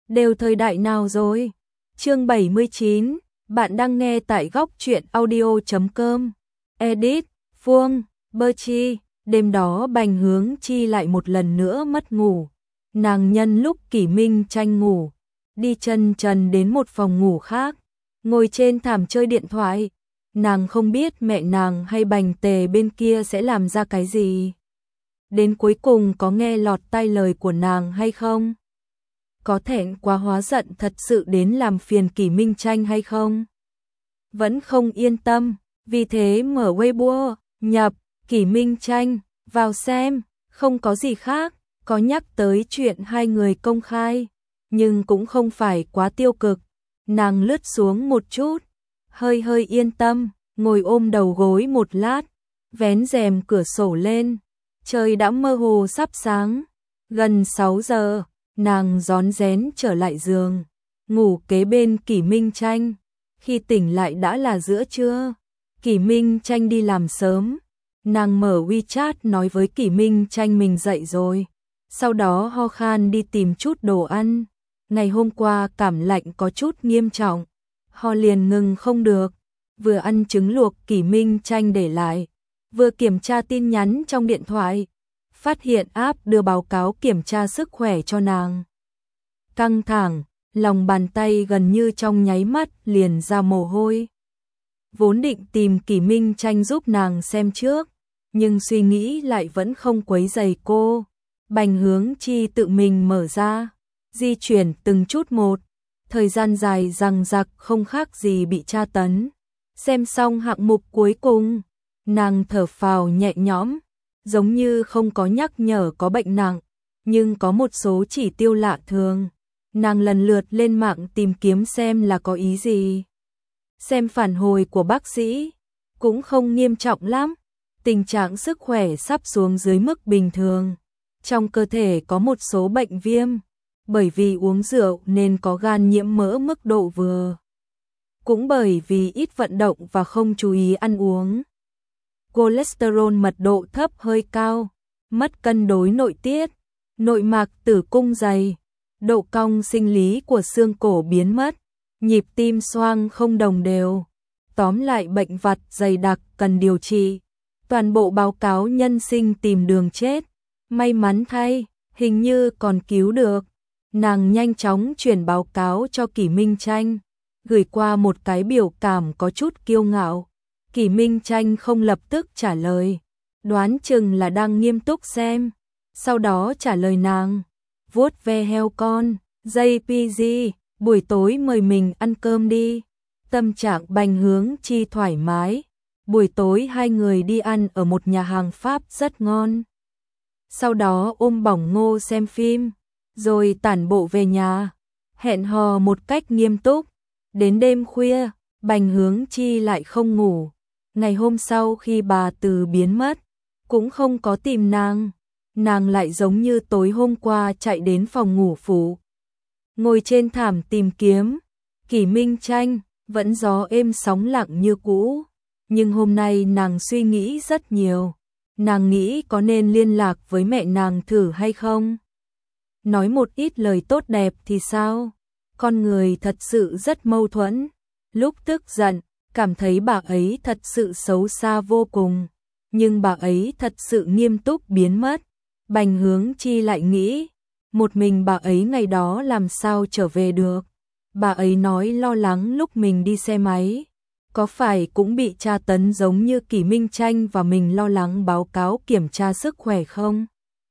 Đều thời đại nào rồi? Chương 79, bạn đang nghe tại góc truyện audio.com. Edit, Phương, Bơ Chi. Đêm đó Bành Hướng Chi lại một lần nữa mất ngủ. Nàng nhân lúc Kỷ Minh Tranh ngủ, đi chân trần đến một phòng ngủ khác, ngồi trên thảm chơi điện thoại. Nàng không biết mẹ nàng hay Bành Tề bên kia sẽ làm ra cái gì. Đến cuối cùng có nghe lọt tai lời của nàng hay không? Có thẹn quá hóa giận thật sự đến làm phiền Kỷ Minh Tranh hay không? Vẫn không yên tâm, vì thế mở Weibo, nhập Kỷ Minh Tranh, vào xem, không có gì khác, có nhắc tới chuyện hai người công khai, nhưng cũng không phải quá tiêu cực. Nàng lướt xuống một chút, hơi yên tâm, ngồi ôm đầu gối một lát, vén rèm cửa sổ lên, trời đã mơ hồ sắp sáng, gần 6 giờ. Nàng rón rén trở lại giường, ngủ kế bên Kỷ Minh Tranh. Khi tỉnh lại đã là giữa trưa. Kỷ Minh Tranh đi làm sớm. Nàng mở WeChat nói với Kỷ Minh Tranh mình dậy rồi. Sau đó ho khan đi tìm chút đồ ăn. Ngày hôm qua cảm lạnh có chút nghiêm trọng, ho liền ngừng không được. Vừa ăn trứng luộc Kỷ Minh Tranh để lại, vừa kiểm tra tin nhắn trong điện thoại. Phát hiện app đưa báo cáo kiểm tra sức khỏe cho nàng. Căng thẳng, lòng bàn tay gần như trong nháy mắt liền ra mồ hôi. Vốn định tìm Kỷ Minh Tranh giúp nàng xem trước, nhưng suy nghĩ lại vẫn không quấy rầy cô. Bành Hướng Chi tự mình mở ra, di chuyển từng chút một, thời gian dài dằng dặc không khác gì bị tra tấn. Xem xong hạng mục cuối cùng, nàng thở phào nhẹ nhõm. Giống như không có nhắc nhở có bệnh nặng, nhưng có một số chỉ tiêu lạ thường. Nàng lần lượt lên mạng tìm kiếm xem là có ý gì. Xem phản hồi của bác sĩ, cũng không nghiêm trọng lắm. Tình trạng sức khỏe sắp xuống dưới mức bình thường. Trong cơ thể có một số bệnh viêm, bởi vì uống rượu nên có gan nhiễm mỡ mức độ vừa. Cũng bởi vì ít vận động và không chú ý ăn uống. Cholesterol mật độ thấp hơi cao, mất cân đối nội tiết, nội mạc tử cung dày, độ cong sinh lý của xương cổ biến mất, nhịp tim xoang không đồng đều. Tóm lại bệnh vặt dày đặc cần điều trị. Toàn bộ báo cáo nhân sinh tìm đường chết. May mắn thay, hình như còn cứu được. Nàng nhanh chóng chuyển báo cáo cho Kỷ Minh Tranh, gửi qua một cái biểu cảm có chút kiêu ngạo. Kỷ Minh Tranh không lập tức trả lời, đoán chừng là đang nghiêm túc xem. Sau đó trả lời nàng, vuốt ve heo con, JPG, buổi tối mời mình ăn cơm đi. Tâm trạng Bành Hướng Chi thoải mái, buổi tối hai người đi ăn ở một nhà hàng Pháp rất ngon. Sau đó ôm bỏng Ngô xem phim, rồi tản bộ về nhà, hẹn hò một cách nghiêm túc. Đến đêm khuya, Bành Hướng Chi lại không ngủ. Ngày hôm sau khi bà Từ biến mất, cũng không có tìm nàng. Nàng lại giống như tối hôm qua chạy đến phòng ngủ phụ. Ngồi trên thảm tìm kiếm. Kỷ Minh Tranh, vẫn gió êm sóng lặng như cũ. Nhưng hôm nay nàng suy nghĩ rất nhiều. Nàng nghĩ có nên liên lạc với mẹ nàng thử hay không? Nói một ít lời tốt đẹp thì sao? Con người thật sự rất mâu thuẫn. Lúc tức giận, cảm thấy bà ấy thật sự xấu xa vô cùng, nhưng bà ấy thật sự nghiêm túc biến mất. Bành Hướng Chi lại nghĩ, một mình bà ấy ngày đó làm sao trở về được. Bà ấy nói lo lắng lúc mình đi xe máy, có phải cũng bị tra tấn giống như Kỷ Minh Tranh và mình lo lắng báo cáo kiểm tra sức khỏe không?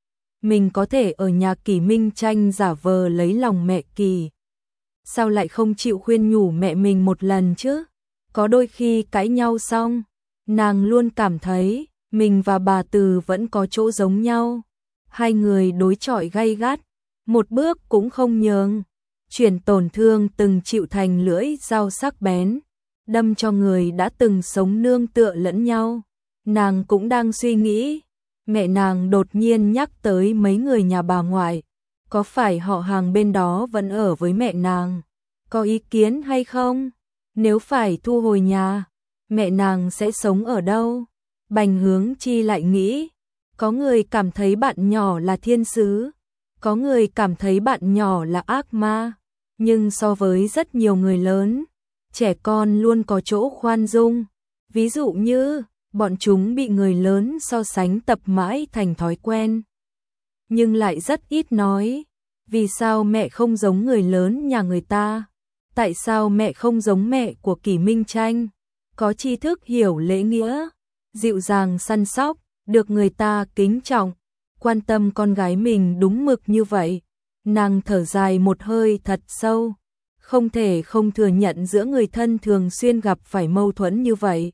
Mình có thể ở nhà Kỷ Minh Tranh giả vờ lấy lòng mẹ Kỷ. Sao lại không chịu khuyên nhủ mẹ mình một lần chứ? Có đôi khi cãi nhau xong, nàng luôn cảm thấy mình và bà Từ vẫn có chỗ giống nhau. Hai người đối chọi gay gắt, một bước cũng không nhường, chuyển tổn thương từng chịu thành lưỡi dao sắc bén, đâm cho người đã từng sống nương tựa lẫn nhau. Nàng cũng đang suy nghĩ, mẹ nàng đột nhiên nhắc tới mấy người nhà bà ngoại, có phải họ hàng bên đó vẫn ở với mẹ nàng, có ý kiến hay không? Nếu phải thu hồi nhà, mẹ nàng sẽ sống ở đâu? Bành Hướng Chi lại nghĩ, có người cảm thấy bạn nhỏ là thiên sứ, có người cảm thấy bạn nhỏ là ác ma. nhưng so với rất nhiều người lớn, trẻ con luôn có chỗ khoan dung. Ví dụ như, bọn chúng bị người lớn so sánh tập mãi thành thói quen. Nhưng lại rất ít nói, vì sao mẹ không giống người lớn nhà người ta? Tại sao mẹ không giống mẹ của Kỷ Minh Tranh? Có tri thức hiểu lễ nghĩa, dịu dàng săn sóc, được người ta kính trọng, quan tâm con gái mình đúng mực như vậy. Nàng thở dài một hơi thật sâu, không thể không thừa nhận giữa người thân thường xuyên gặp phải mâu thuẫn như vậy.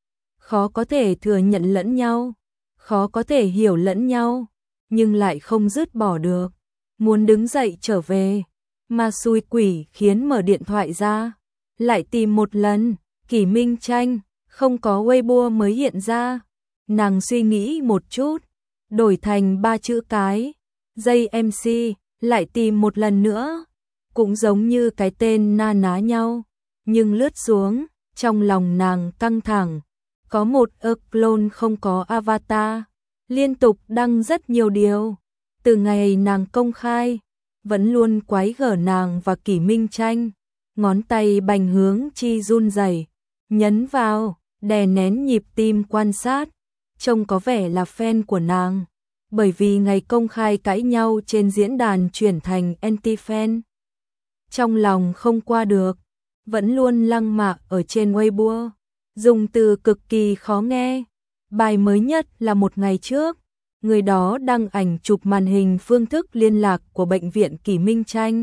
Khó có thể thừa nhận lẫn nhau, khó có thể hiểu lẫn nhau, nhưng lại không dứt bỏ được. Muốn đứng dậy trở về, mà xui quỷ khiến mở điện thoại ra, lại tìm một lần, Kỷ Minh Tranh, không có Weibo mới hiện ra. Nàng suy nghĩ một chút, đổi thành 3 chữ cái, dây MC, lại tìm một lần nữa, cũng giống như cái tên na ná nhau, nhưng lướt xuống, trong lòng nàng căng thẳng, có một clone không có avatar, liên tục đăng rất nhiều điều, từ ngày nàng công khai, vẫn luôn quái gở nàng và Kỷ Minh Tranh, ngón tay Bành Hướng Chi run rẩy, nhấn vào, đè nén nhịp tim quan sát, trông có vẻ là fan của nàng, bởi vì ngày công khai cãi nhau trên diễn đàn chuyển thành anti-fan. Trong lòng không qua được, vẫn luôn lăng mạ ở trên Weibo, dùng từ cực kỳ khó nghe. Bài mới nhất là một ngày trước, người đó đăng ảnh chụp màn hình phương thức liên lạc của bệnh viện Kỷ Minh Tranh.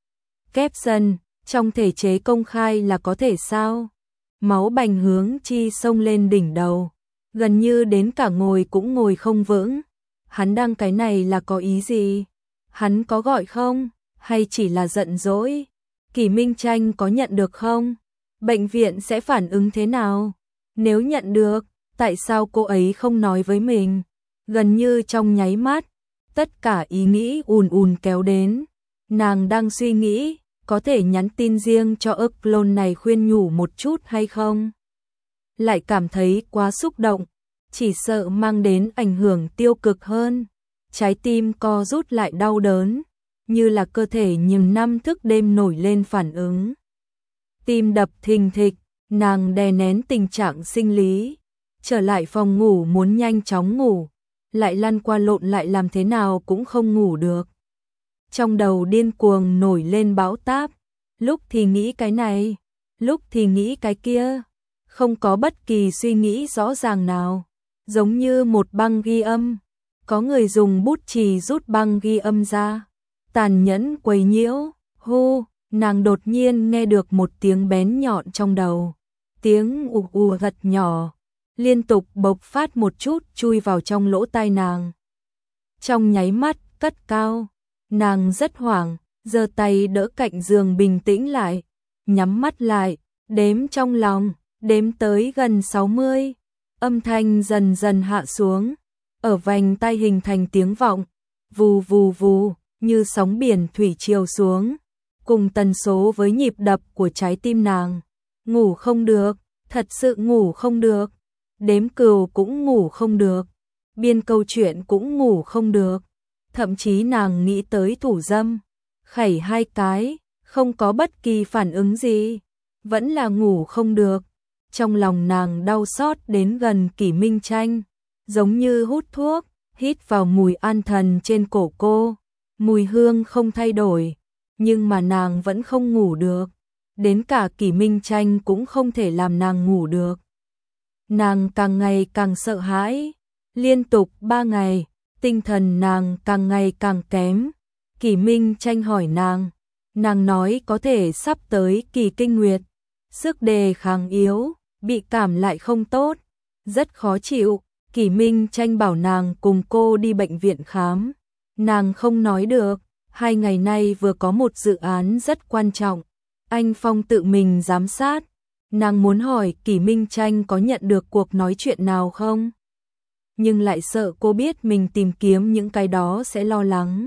Caption, trong thể chế công khai là có thể sao? Máu Bành Hướng Chi xông lên đỉnh đầu, gần như đến cả ngồi cũng ngồi không vững. Hắn đăng cái này là có ý gì? Hắn có gọi không? Hay chỉ là giận dỗi? Kỷ Minh Tranh có nhận được không? Bệnh viện sẽ phản ứng thế nào? Nếu nhận được, tại sao cô ấy không nói với mình? Gần như trong nháy mắt, tất cả ý nghĩ ùn ùn kéo đến. Nàng đang suy nghĩ, có thể nhắn tin riêng cho clone này khuyên nhủ một chút hay không? Lại cảm thấy quá xúc động, chỉ sợ mang đến ảnh hưởng tiêu cực hơn. Trái tim co rút lại đau đớn, như là cơ thể nhiều năm thức đêm nổi lên phản ứng. Tim đập thình thịch, nàng đè nén tình trạng sinh lý, trở lại phòng ngủ muốn nhanh chóng ngủ, lại lăn qua lộn lại làm thế nào cũng không ngủ được. Trong đầu điên cuồng nổi lên bão táp, lúc thì nghĩ cái này, lúc thì nghĩ cái kia, không có bất kỳ suy nghĩ rõ ràng nào, giống như một băng ghi âm, có người dùng bút chì rút băng ghi âm ra, tàn nhẫn quấy nhiễu, hô, nàng đột nhiên nghe được một tiếng bén nhọn trong đầu, tiếng ù ù thật nhỏ, liên tục bộc phát một chút chui vào trong lỗ tai nàng. Trong nháy mắt, cất cao, nàng rất hoảng, giơ tay đỡ cạnh giường bình tĩnh lại, nhắm mắt lại, đếm trong lòng, đếm tới gần 60, âm thanh dần dần hạ xuống, ở vành tai hình thành tiếng vọng, vù vù vù, như sóng biển thủy triều xuống, cùng tần số với nhịp đập của trái tim nàng. Ngủ không được, thật sự ngủ không được, đếm cừu cũng ngủ không được, biên câu chuyện cũng ngủ không được, thậm chí nàng nghĩ tới thủ dâm, khẩy 2 cái, không có bất kỳ phản ứng gì, vẫn là ngủ không được. Trong lòng nàng đau xót đến gần Kỷ Minh Tranh, giống như hút thuốc, hít vào mùi an thần trên cổ cô, mùi hương không thay đổi, nhưng mà nàng vẫn không ngủ được, đến cả Kỷ Minh Tranh cũng không thể làm nàng ngủ được. Nàng càng ngày càng sợ hãi, liên tục 3 ngày, tinh thần nàng càng ngày càng kém. Kỷ Minh Tranh hỏi nàng nói có thể sắp tới kỳ kinh nguyệt, sức đề kháng yếu, bị cảm lại không tốt, rất khó chịu. Kỷ Minh Tranh bảo nàng cùng cô đi bệnh viện khám, nàng không nói được, 2 ngày nay vừa có một dự án rất quan trọng, anh Phong tự mình giám sát, nàng muốn hỏi Kỷ Minh Tranh có nhận được cuộc nói chuyện nào không, nhưng lại sợ cô biết mình tìm kiếm những cái đó sẽ lo lắng,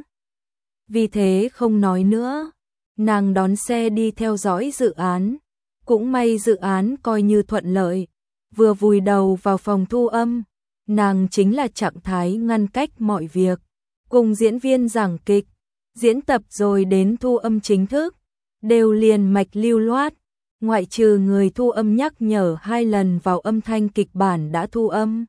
vì thế không nói nữa. Nàng đón xe đi theo dõi dự án, cũng may dự án coi như thuận lợi, vừa vùi đầu vào phòng thu âm, nàng chính là trạng thái ngăn cách mọi việc, cùng diễn viên giảng kịch, diễn tập rồi đến thu âm chính thức, đều liền mạch lưu loát, ngoại trừ người thu âm nhắc nhở 2 lần vào âm thanh kịch bản đã thu âm.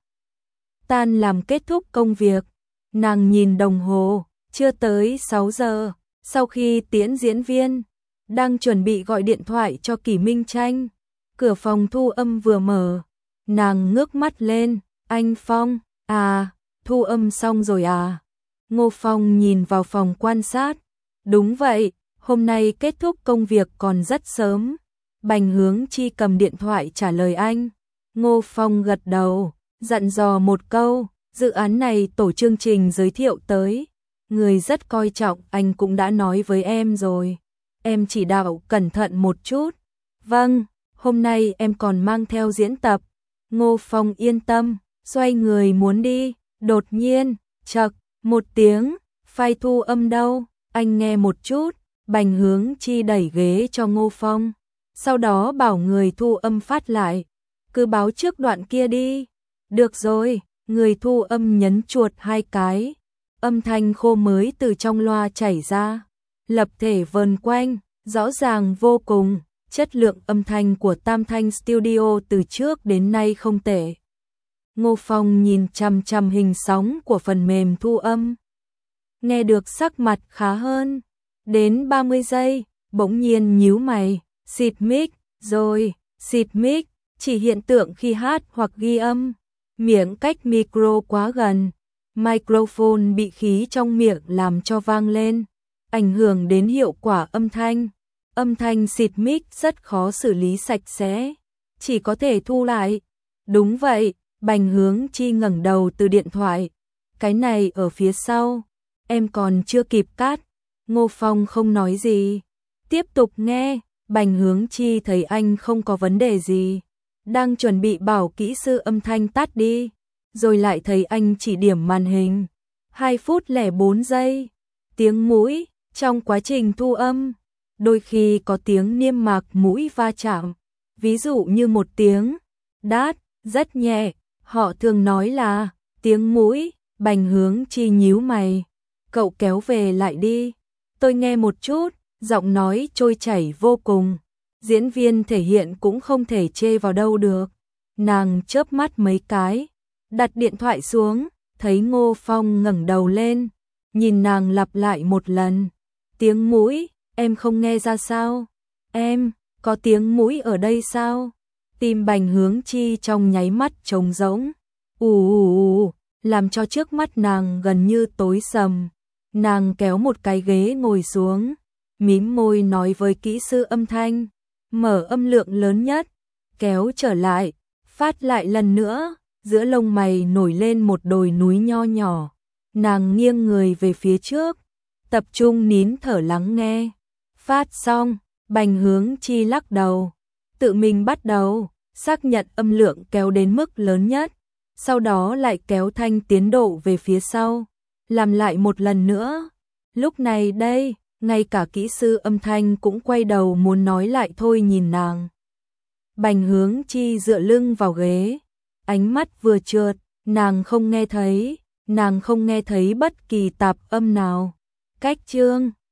Tan làm kết thúc công việc, nàng nhìn đồng hồ, chưa tới 6 giờ, sau khi tiễn diễn viên, đang chuẩn bị gọi điện thoại cho Kỷ Minh Tranh, cửa phòng thu âm vừa mở, nàng ngước mắt lên, anh Phong, à, thu âm xong rồi à? Ngô Phong nhìn vào phòng quan sát, đúng vậy, hôm nay kết thúc công việc còn rất sớm. Bành Hướng Chi cầm điện thoại trả lời anh. Ngô Phong gật đầu, dặn dò một câu, dự án này tổ chương trình giới thiệu tới. Người rất coi trọng, anh cũng đã nói với em rồi. Em chỉ đạo cẩn thận một chút. Vâng, hôm nay em còn mang theo diễn tập. Ngô Phong yên tâm, xoay người muốn đi. Đột nhiên, chậc, một tiếng, file thu âm đâu, anh nghe một chút. Bành Hướng Chi đẩy ghế cho Ngô Phong. Sau đó bảo người thu âm phát lại. Cứ báo trước đoạn kia đi. Được rồi, người thu âm nhấn chuột 2 cái. Âm thanh khô mới từ trong loa chảy ra. Lập thể vờn quanh, rõ ràng vô cùng. Chất lượng âm thanh của Tam Thanh Studio từ trước đến nay không tệ. Ngô Phong nhìn chằm chằm hình sóng của phần mềm thu âm. Nghe được sắc mặt khá hơn. Đến 30 giây, bỗng nhiên nhíu mày. Xịt mic, rồi, xịt mic, chỉ hiện tượng khi hát hoặc ghi âm. Miệng cách micro quá gần. Microphone bị khí trong miệng làm cho vang lên. Ảnh hưởng đến hiệu quả âm thanh. Âm thanh xịt mic rất khó xử lý sạch sẽ. Chỉ có thể thu lại. Đúng vậy, Bành Hướng Chi ngẩng đầu từ điện thoại. Cái này ở phía sau. Em còn chưa kịp cắt. Ngô Phong không nói gì. Tiếp tục nghe. Bành Hướng Chi thấy anh không có vấn đề gì. Đang chuẩn bị bảo kỹ sư âm thanh tắt đi. Rồi lại thấy anh chỉ điểm màn hình. 2 phút 04 giây. Tiếng mũi. Trong quá trình thu âm, đôi khi có tiếng niêm mạc mũi va chạm. Ví dụ như một tiếng đát, rất nhẹ. Họ thường nói là tiếng mũi. Bành Hướng Chi nhíu mày. Cậu kéo về lại đi. Tôi nghe một chút. Giọng nói trôi chảy vô cùng. Diễn viên thể hiện cũng không thể chê vào đâu được. Nàng chớp mắt mấy cái. Đặt điện thoại xuống. Thấy Ngô Phong ngẩng đầu lên. Nhìn nàng lặp lại một lần. Tiếng mũi, em không nghe ra sao? Em, có tiếng mũi ở đây sao? Tim Bành Hướng Chi trong nháy mắt trống rỗng. Làm cho trước mắt nàng gần như tối sầm. Nàng kéo một cái ghế ngồi xuống. Mím môi nói với kỹ sư âm thanh. Mở âm lượng lớn nhất. Kéo trở lại. Phát lại lần nữa. Giữa lông mày nổi lên một đồi núi nho nhỏ. Nàng nghiêng người về phía trước. Tập trung nín thở lắng nghe. Phát xong. Bành Hướng Chi lắc đầu. Tự mình bắt đầu. Xác nhận âm lượng kéo đến mức lớn nhất. Sau đó lại kéo thanh tiến độ về phía sau. Làm lại một lần nữa. Lúc này đây. Ngay cả kỹ sư âm thanh cũng quay đầu muốn nói lại thôi nhìn nàng. Bành Hướng Chi dựa lưng vào ghế. Ánh mắt vừa trượt, nàng không nghe thấy bất kỳ tạp âm nào. Cách chương